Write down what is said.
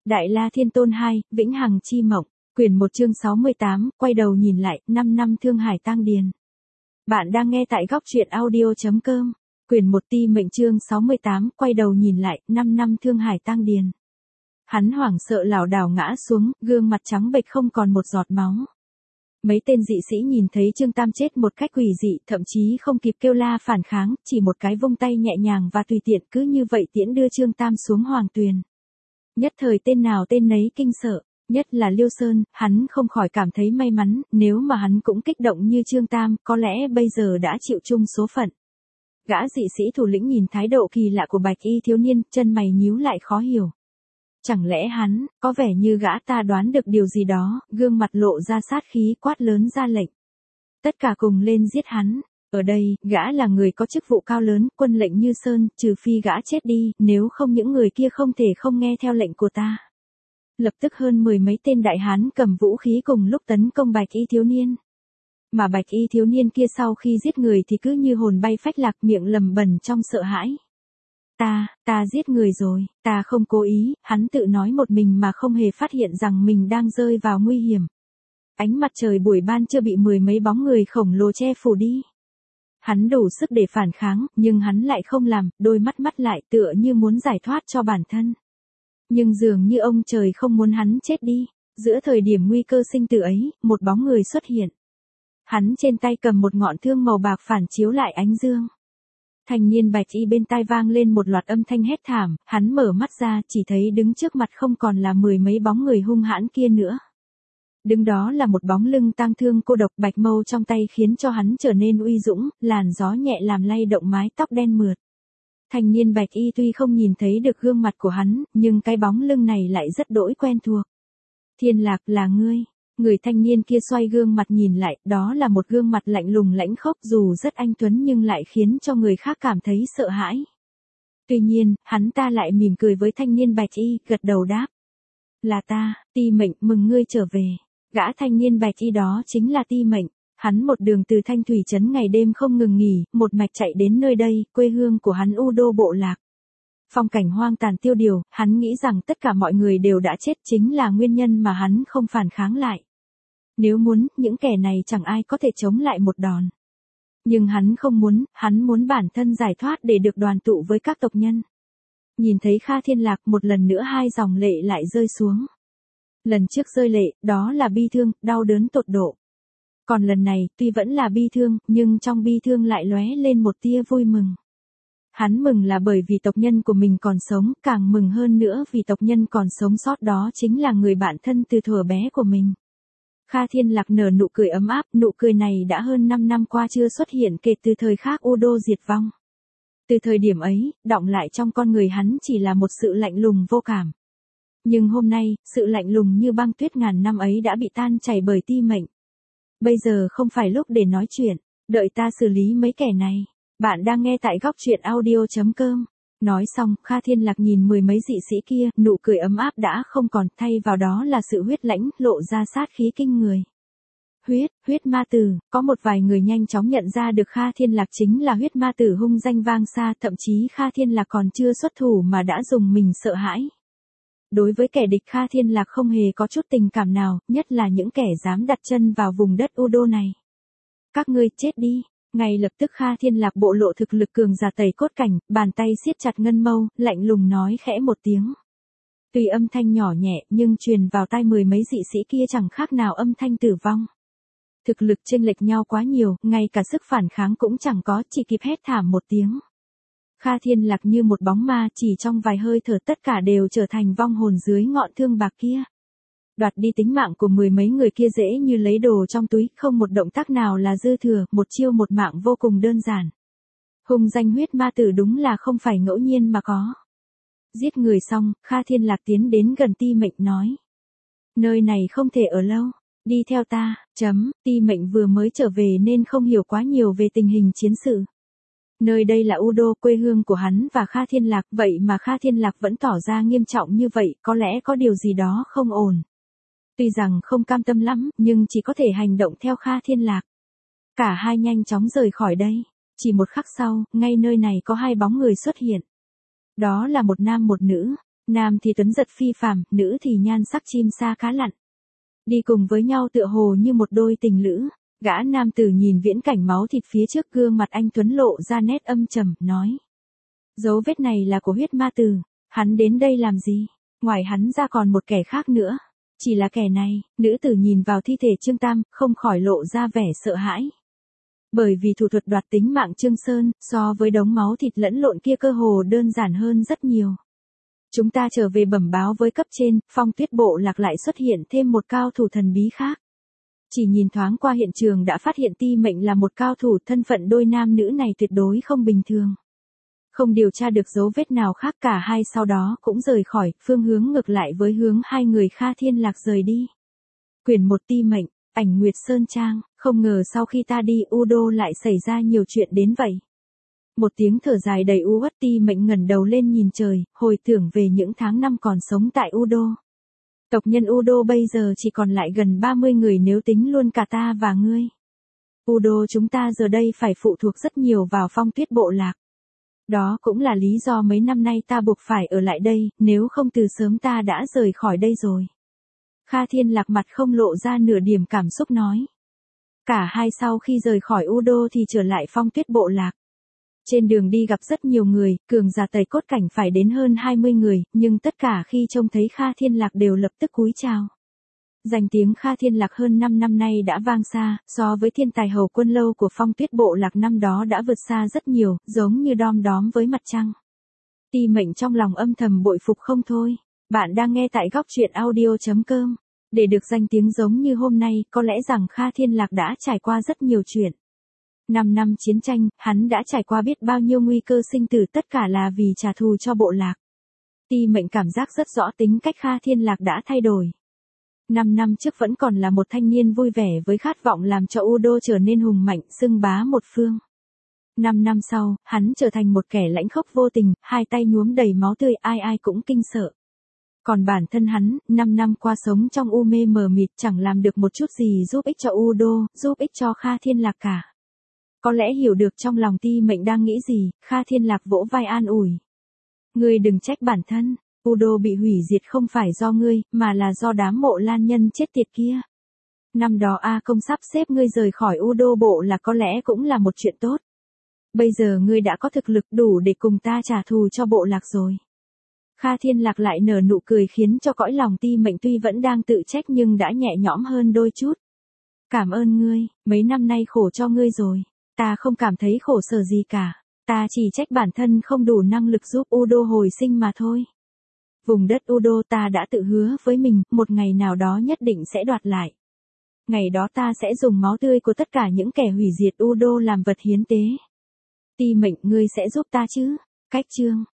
Đại La Thiên Tôn 2, Vĩnh Hằng Chi Mộng, quyển 1 chương 68, quay đầu nhìn lại, 5 năm Thương Hải Tang Điền. Bạn đang nghe tại góc truyện audio.com, quyển 1 Ti Mệnh chương 68, quay đầu nhìn lại, 5 năm Thương Hải Tang Điền. Hắn hoảng sợ lảo đảo ngã xuống, gương mặt trắng bệch không còn một giọt máu. Mấy tên dị sĩ nhìn thấy Trương Tam chết một cách quỷ dị, thậm chí không kịp kêu la phản kháng, chỉ một cái vung tay nhẹ nhàng và tùy tiện cứ như vậy tiễn đưa Trương Tam xuống hoàng tuyền. Nhất thời tên nào tên nấy kinh sợ, nhất là Liêu Sơn, hắn không khỏi cảm thấy may mắn, nếu mà hắn cũng kích động như Trương Tam, có lẽ bây giờ đã chịu chung số phận. Gã dị sĩ thủ lĩnh nhìn thái độ kỳ lạ của bạch y thiếu niên, chân mày nhíu lại khó hiểu. Chẳng lẽ hắn, có vẻ như gã ta đoán được điều gì đó, gương mặt lộ ra sát khí quát lớn ra lệnh. Tất cả cùng lên giết hắn. Ở đây, gã là người có chức vụ cao lớn, quân lệnh như sơn, trừ phi gã chết đi, nếu không những người kia không thể không nghe theo lệnh của ta. Lập tức hơn 10 mấy tên đại hán cầm vũ khí cùng lúc tấn công bạch y thiếu niên. Mà bạch y thiếu niên kia sau khi giết người thì cứ như hồn bay phách lạc, miệng lầm bầm trong sợ hãi. Ta giết người rồi, ta không cố ý, hắn tự nói một mình mà không hề phát hiện rằng mình đang rơi vào nguy hiểm. Ánh mặt trời buổi ban chưa bị 10 mấy bóng người khổng lồ che phủ đi. Hắn đủ sức để phản kháng, nhưng hắn lại không làm, đôi mắt lại tựa như muốn giải thoát cho bản thân. Nhưng dường như ông trời không muốn hắn chết đi. Giữa thời điểm nguy cơ sinh tử ấy, một bóng người xuất hiện. Hắn trên tay cầm một ngọn thương màu bạc phản chiếu lại ánh dương. Thanh niên bạch y bên tai vang lên một loạt âm thanh hét thảm, hắn mở mắt ra chỉ thấy đứng trước mặt không còn là 10 mấy bóng người hung hãn kia nữa. Đứng đó là một bóng lưng tang thương cô độc, bạch mâu trong tay khiến cho hắn trở nên uy dũng, làn gió nhẹ làm lay động mái tóc đen mượt. Thanh niên bạch y tuy không nhìn thấy được gương mặt của hắn, nhưng cái bóng lưng này lại rất đỗi quen thuộc. Thiên Lạc, là ngươi. Người thanh niên kia xoay gương mặt nhìn lại, đó là một gương mặt lạnh lùng lãnh khốc, dù rất anh tuấn nhưng lại khiến cho người khác cảm thấy sợ hãi. Tuy nhiên, hắn ta lại mỉm cười với thanh niên bạch y, gật đầu đáp. Là ta, Ti Mệnh, mừng ngươi trở về. Gã thanh niên bạch y đó chính là Ti Mệnh. Hắn một đường từ Thanh Thủy trấn ngày đêm không ngừng nghỉ, một mạch chạy đến nơi đây, quê hương của hắn U Đô Bộ Lạc. Phong cảnh hoang tàn tiêu điều, hắn nghĩ rằng tất cả mọi người đều đã chết, chính là nguyên nhân mà hắn không phản kháng lại. Nếu muốn, những kẻ này chẳng ai có thể chống lại một đòn. Nhưng hắn không muốn, hắn muốn bản thân giải thoát để được đoàn tụ với các tộc nhân. Nhìn thấy Kha Thiên Lạc, một lần nữa hai dòng lệ lại rơi xuống. Lần trước rơi lệ, đó là bi thương, đau đớn tột độ. Còn lần này, tuy vẫn là bi thương, nhưng trong bi thương lại lóe lên một tia vui mừng. Hắn mừng là bởi vì tộc nhân của mình còn sống, càng mừng hơn nữa vì tộc nhân còn sống sót đó chính là người bạn thân từ thuở bé của mình. Kha Thiên Lạc nở nụ cười ấm áp, nụ cười này đã hơn 5 năm qua chưa xuất hiện kể từ thời khắc U Đô diệt vong. Từ thời điểm ấy, đọng lại trong con người hắn chỉ là một sự lạnh lùng vô cảm. Nhưng hôm nay, sự lạnh lùng như băng tuyết ngàn năm ấy đã bị tan chảy bởi Ti Mệnh. Bây giờ không phải lúc để nói chuyện, đợi ta xử lý mấy kẻ này. Bạn đang nghe tại góc truyện audio.com. Nói xong, Kha Thiên Lạc nhìn 10 mấy dị sĩ kia, nụ cười ấm áp đã không còn, thay vào đó là sự huyết lãnh, lộ ra sát khí kinh người. Huyết ma tử, có một vài người nhanh chóng nhận ra được Kha Thiên Lạc chính là huyết ma tử hung danh vang xa, thậm chí Kha Thiên Lạc còn chưa xuất thủ mà đã dùng mình sợ hãi. Đối với kẻ địch Kha Thiên Lạc không hề có chút tình cảm nào, nhất là những kẻ dám đặt chân vào vùng đất U Đô này. Các ngươi chết đi. Ngay lập tức Kha Thiên Lạc bộ lộ thực lực cường giả tẩy cốt cảnh, bàn tay siết chặt ngân mâu, lạnh lùng nói khẽ một tiếng. Tuy âm thanh nhỏ nhẹ nhưng truyền vào tai 10 mấy dị sĩ kia chẳng khác nào âm thanh tử vong. Thực lực chênh lệch nhau quá nhiều, ngay cả sức phản kháng cũng chẳng có, chỉ kịp hét thảm một tiếng. Kha Thiên Lạc như một bóng ma, chỉ trong vài hơi thở tất cả đều trở thành vong hồn dưới ngọn thương bạc kia. Đoạt đi tính mạng của 10 mấy người kia dễ như lấy đồ trong túi, không một động tác nào là dư thừa, một chiêu một mạng vô cùng đơn giản. Hung danh huyết ma tử đúng là không phải ngẫu nhiên mà có. Giết người xong, Kha Thiên Lạc tiến đến gần Ti Mệnh nói. Nơi này không thể ở lâu, đi theo ta. Ti Mệnh vừa mới trở về nên không hiểu quá nhiều về tình hình chiến sự. Nơi đây là U Đô, quê hương của hắn và Kha Thiên Lạc, vậy mà Kha Thiên Lạc vẫn tỏ ra nghiêm trọng như vậy, có lẽ có điều gì đó không ổn. Tuy rằng không cam tâm lắm, nhưng chỉ có thể hành động theo Kha Thiên Lạc. Cả hai nhanh chóng rời khỏi đây. Chỉ một khắc sau, ngay nơi này có hai bóng người xuất hiện. Đó là một nam một nữ. Nam thì tuấn giật phi phàm, nữ thì nhan sắc chim sa cá lặn. Đi cùng với nhau tựa hồ như một đôi tình lữ. Gã nam tử nhìn viễn cảnh máu thịt phía trước, gương mặt anh tuấn lộ ra nét âm trầm, nói. Dấu vết này là của huyết ma tử. Hắn đến đây làm gì? Ngoài hắn ra còn một kẻ khác nữa. Chỉ là kẻ này. Nữ tử nhìn vào thi thể Trương Tam, không khỏi lộ ra vẻ sợ hãi. Bởi vì thủ thuật đoạt tính mạng Trương Sơn, so với đống máu thịt lẫn lộn kia cơ hồ đơn giản hơn rất nhiều. Chúng ta trở về bẩm báo với cấp trên, Phong Tuyết Bộ Lạc lại xuất hiện thêm một cao thủ thần bí khác. Chỉ nhìn thoáng qua hiện trường đã phát hiện Ti Mệnh là một cao thủ, thân phận đôi nam nữ này tuyệt đối không bình thường. Không điều tra được dấu vết nào khác, cả hai sau đó cũng rời khỏi, phương hướng ngược lại với hướng hai người Kha Thiên Lạc rời đi. Quyển 1 Ti Mệnh, ảnh Nguyệt Sơn Trang, không ngờ sau khi ta đi Udo lại xảy ra nhiều chuyện đến vậy. Một tiếng thở dài đầy u uất, Ti Mệnh ngẩng đầu lên nhìn trời, hồi tưởng về những tháng năm còn sống tại Udo. Tộc nhân Udo bây giờ chỉ còn lại gần 30 người nếu tính luôn cả ta và ngươi. Udo chúng ta giờ đây phải phụ thuộc rất nhiều vào Phong Tuyết Bộ Lạc. Đó cũng là lý do mấy năm nay ta buộc phải ở lại đây, nếu không từ sớm ta đã rời khỏi đây rồi. Kha Thiên Lạc mặt không lộ ra nửa điểm cảm xúc nói. Cả hai sau khi rời khỏi Udo thì trở lại Phong Tuyết Bộ Lạc. Trên đường đi gặp rất nhiều người, cường giả Tây Cốt Cảnh phải đến hơn 20 người, nhưng tất cả khi trông thấy Kha Thiên Lạc đều lập tức cúi chào. Danh tiếng Kha Thiên Lạc hơn 5 năm nay đã vang xa, so với thiên tài hầu quân lâu của Phong Tuyết Bộ Lạc năm đó đã vượt xa rất nhiều, giống như đom đóm với mặt trăng. Ti Mệnh trong lòng âm thầm bội phục không thôi. Bạn đang nghe tại góc truyện audio.com. Để được danh tiếng giống như hôm nay, có lẽ rằng Kha Thiên Lạc đã trải qua rất nhiều chuyện. 5 năm chiến tranh, hắn đã trải qua biết bao nhiêu nguy cơ sinh tử, tất cả là vì trả thù cho bộ lạc. Ti Mệnh cảm giác rất rõ tính cách Kha Thiên Lạc đã thay đổi. 5 năm trước vẫn còn là một thanh niên vui vẻ với khát vọng làm cho Udo trở nên hùng mạnh, xưng bá một phương. 5 năm sau, hắn trở thành một kẻ lãnh khốc vô tình, hai tay nhuốm đầy máu tươi, ai ai cũng kinh sợ. Còn bản thân hắn, 5 năm qua sống trong u mê mờ mịt, chẳng làm được một chút gì giúp ích cho Udo, giúp ích cho Kha Thiên Lạc cả. Có lẽ hiểu được trong lòng Ti Mệnh đang nghĩ gì, Kha Thiên Lạc vỗ vai an ủi. Ngươi đừng trách bản thân, Udo bị hủy diệt không phải do ngươi, mà là do đám Mộ Lan nhân chết tiệt kia. Năm đó A Công sắp xếp ngươi rời khỏi Udo Bộ là có lẽ cũng là một chuyện tốt. Bây giờ ngươi đã có thực lực đủ để cùng ta trả thù cho bộ lạc rồi. Kha Thiên Lạc lại nở nụ cười khiến cho cõi lòng Ti Mệnh tuy vẫn đang tự trách nhưng đã nhẹ nhõm hơn đôi chút. Cảm ơn ngươi, mấy năm nay khổ cho ngươi rồi. Ta không cảm thấy khổ sở gì cả. Ta chỉ trách bản thân không đủ năng lực giúp Udo hồi sinh mà thôi. Vùng đất Udo ta đã tự hứa với mình, một ngày nào đó nhất định sẽ đoạt lại. Ngày đó ta sẽ dùng máu tươi của tất cả những kẻ hủy diệt Udo làm vật hiến tế. Ti Mệnh, ngươi sẽ giúp ta chứ? Cách chương